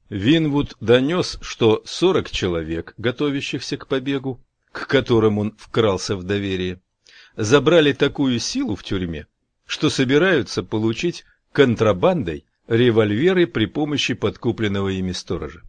Винвуд донес, что 40 человек, готовящихся к побегу, к которым он вкрался в доверие, забрали такую силу в тюрьме, что собираются получить контрабандой револьверы при помощи подкупленного ими сторожа.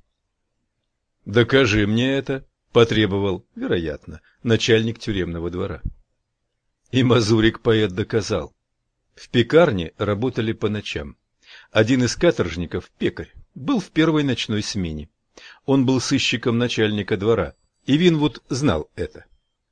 «Докажи мне это», — потребовал, вероятно, начальник тюремного двора. И Мазурик-поэт доказал. В пекарне работали по ночам. Один из каторжников, пекарь, был в первой ночной смене. Он был сыщиком начальника двора, и Винвуд знал это.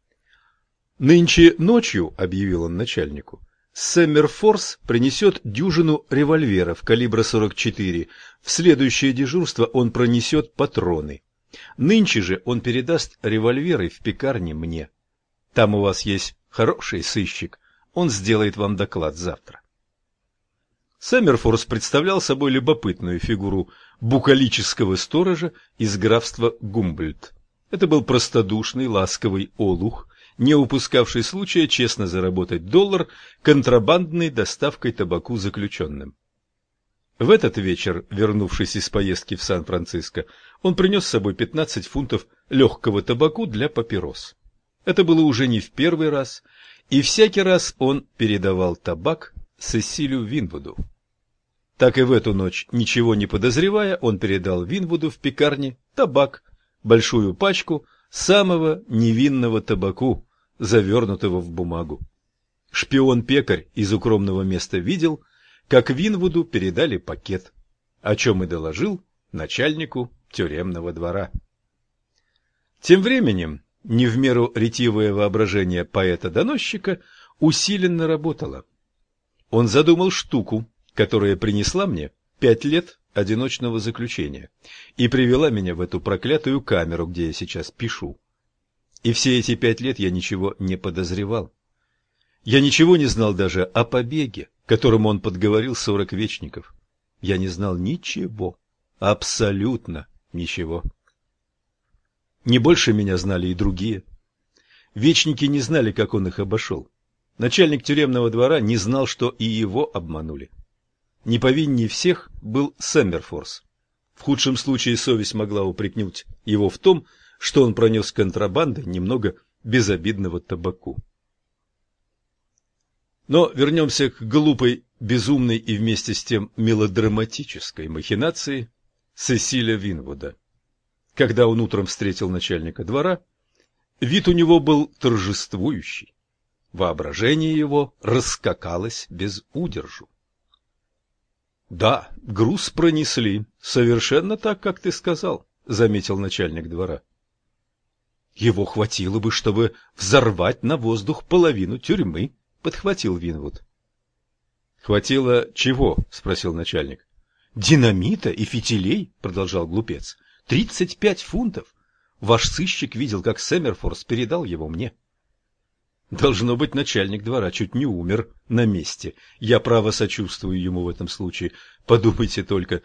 «Нынче ночью, — объявил он начальнику, — Сэммерфорс принесет дюжину револьверов калибра 44. В следующее дежурство он пронесет патроны. Нынче же он передаст револьверы в пекарне мне. Там у вас есть хороший сыщик, он сделает вам доклад завтра». Сэммерфорс представлял собой любопытную фигуру букалического сторожа из графства Гумбольдт. Это был простодушный, ласковый олух, не упускавший случая честно заработать $1 контрабандной доставкой табаку заключенным. В этот вечер, вернувшись из поездки в Сан-Франциско, он принес с собой 15 фунтов легкого табаку для папирос. Это было уже не в первый раз, и всякий раз он передавал табак Сесилю Винвуду. Так и в эту ночь, ничего не подозревая, он передал Винвуду в пекарне табак, большую пачку самого невинного табаку, завернутого в бумагу. Шпион-пекарь из укромного места видел, как Винвуду передали пакет, о чем и доложил начальнику тюремного двора. Тем временем, не в меру ретивое воображение поэта-доносчика усиленно работало. Он задумал штуку, которая принесла мне 5 лет одиночного заключения и привела меня в эту проклятую камеру, где я сейчас пишу. И все эти 5 лет я ничего не подозревал. Я ничего не знал даже о побеге, которому он подговорил 40 вечников. Я не знал ничего, абсолютно ничего. Не больше меня знали и другие. Вечники не знали, как он их обошел. Начальник тюремного двора не знал, что и его обманули. Не повиннее всех был Сэммерфорс. В худшем случае совесть могла упрекнуть его в том, что он пронес контрабандой немного безобидного табаку. Но вернемся к глупой, безумной и вместе с тем мелодраматической махинации Сесиля Винвуда. Когда он утром встретил начальника двора, вид у него был торжествующий. Воображение его раскакалось без удержу. — Да, груз пронесли, совершенно так, как ты сказал, — заметил начальник двора. — Его хватило бы, чтобы взорвать на воздух половину тюрьмы, — подхватил Винвуд. — Хватило чего? — спросил начальник. — Динамита и фитилей, — продолжал глупец. — 35 фунтов. Ваш сыщик видел, как Сэммерфорс передал его мне. Должно быть, начальник двора чуть не умер на месте. Я, право, сочувствую ему в этом случае. Подумайте только,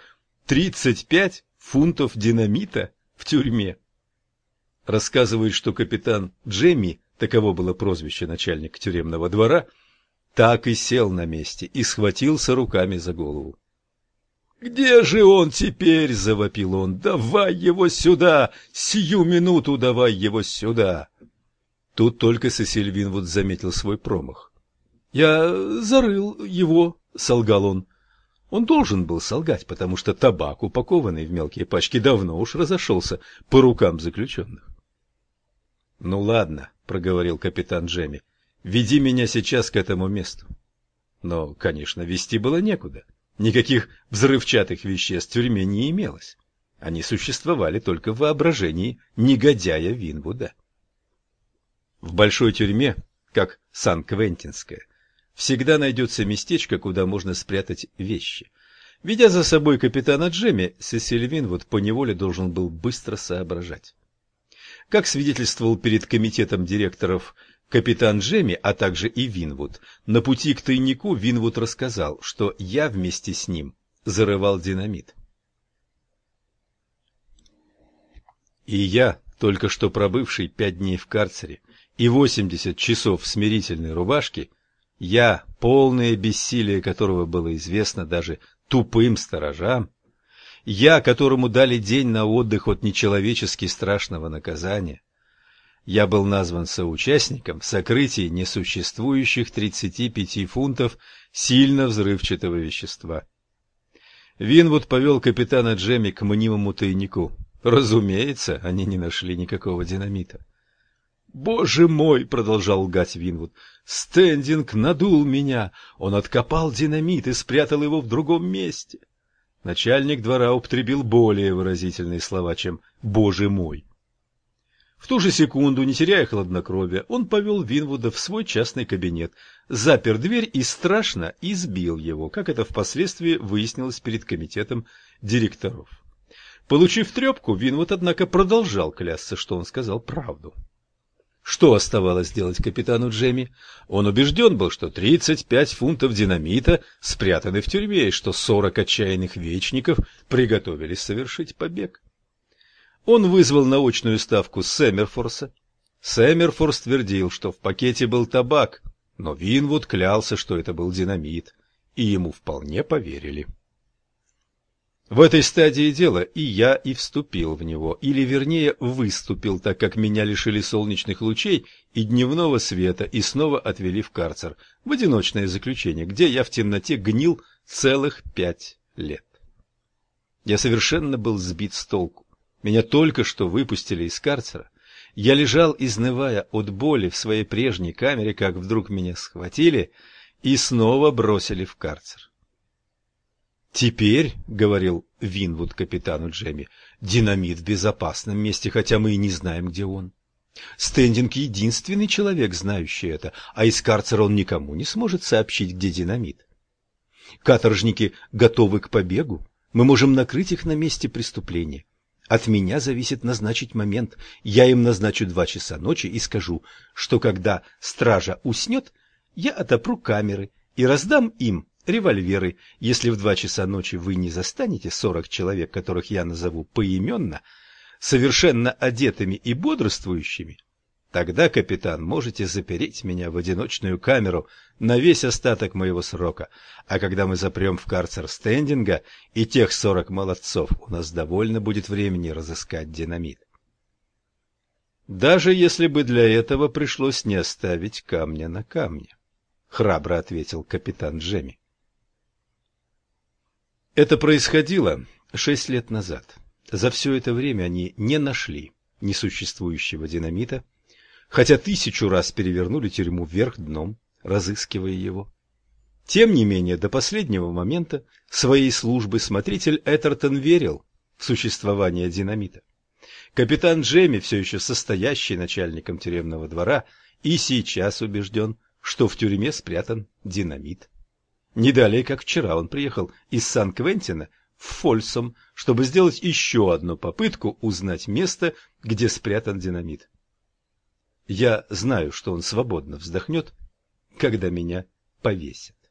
35 фунтов динамита в тюрьме. Рассказывают, что капитан Джемми, таково было прозвище начальника тюремного двора, так и сел на месте и схватился руками за голову. «Где же он теперь?» — завопил он. «Давай его сюда! Сию минуту давай его сюда!» Тут только Сесиль Винвуд заметил свой промах. «Я зарыл его», — солгал он. Он должен был солгать, потому что табак, упакованный в мелкие пачки, давно уж разошелся по рукам заключенных. «Ну ладно», — проговорил капитан Джемми, — «веди меня сейчас к этому месту». Но, конечно, вести было некуда. Никаких взрывчатых веществ в тюрьме не имелось. Они существовали только в воображении негодяя Винвуда. В большой тюрьме, как Сан-Квентинская, всегда найдется местечко, куда можно спрятать вещи. Ведя за собой капитана Джемми, Сесиль Винвуд поневоле должен был быстро соображать. Как свидетельствовал перед комитетом директоров капитан Джемми, а также и Винвуд, на пути к тайнику Винвуд рассказал, что я вместе с ним зарывал динамит. И я, только что пробывший 5 дней в карцере и 80 часов в смирительной рубашке, я, полное бессилие которого было известно даже тупым сторожам, Я, которому дали день на отдых от нечеловечески страшного наказания. Я был назван соучастником в сокрытии несуществующих 35 фунтов сильно взрывчатого вещества. Винвуд повел капитана Джемми к мнимому тайнику. Разумеется, они не нашли никакого динамита. «Боже мой!» — продолжал лгать Винвуд. «Стендинг надул меня! Он откопал динамит и спрятал его в другом месте!» Начальник двора употребил более выразительные слова, чем «Боже мой!». В ту же секунду, не теряя хладнокровия, он повел Винвуда в свой частный кабинет, запер дверь и страшно избил его, как это впоследствии выяснилось перед комитетом директоров. Получив трепку, Винвуд, однако, продолжал клясться, что он сказал правду. Что оставалось делать капитану Джемми? Он убежден был, что 35 фунтов динамита спрятаны в тюрьме, и что 40 отчаянных вечников приготовились совершить побег. Он вызвал на очную ставку Сэммерфорса. Сэммерфорс твердил, что в пакете был табак, но Винвуд клялся, что это был динамит, и ему вполне поверили. В этой стадии дела и я и вступил в него, или вернее выступил, так как меня лишили солнечных лучей и дневного света и снова отвели в карцер, в одиночное заключение, где я в темноте гнил целых 5 лет. Я совершенно был сбит с толку. Меня только что выпустили из карцера. Я лежал, изнывая от боли в своей прежней камере, как вдруг меня схватили и снова бросили в карцер. «Теперь, — говорил Винвуд капитану Джемми, — динамит в безопасном месте, хотя мы и не знаем, где он. Стендинг — единственный человек, знающий это, а из карцера он никому не сможет сообщить, где динамит. Каторжники готовы к побегу, мы можем накрыть их на месте преступления. От меня зависит назначить момент. Я им назначу 2 часа ночи и скажу, что когда стража уснет, я отопру камеры и раздам им револьверы. Если в 2 часа ночи вы не застанете 40 человек, которых я назову поименно, совершенно одетыми и бодрствующими, тогда, капитан, можете запереть меня в одиночную камеру на весь остаток моего срока, а когда мы запрем в карцер Стендинга и тех 40 молодцов, у нас довольно будет времени разыскать динамит. Даже если бы для этого пришлось не оставить камня на камне, — храбро ответил капитан Джемми. Это происходило 6 лет назад. За все это время они не нашли несуществующего динамита, хотя 1000 раз перевернули тюрьму вверх дном, разыскивая его. Тем не менее, до последнего момента своей службы смотритель Эттертон верил в существование динамита. Капитан Джемми, все еще состоящий начальником тюремного двора, и сейчас убежден, что в тюрьме спрятан динамит. Не далее, как вчера, он приехал из Сан-Квентина в Фольсом, чтобы сделать еще одну попытку узнать место, где спрятан динамит. Я знаю, что он свободно вздохнет, когда меня повесят.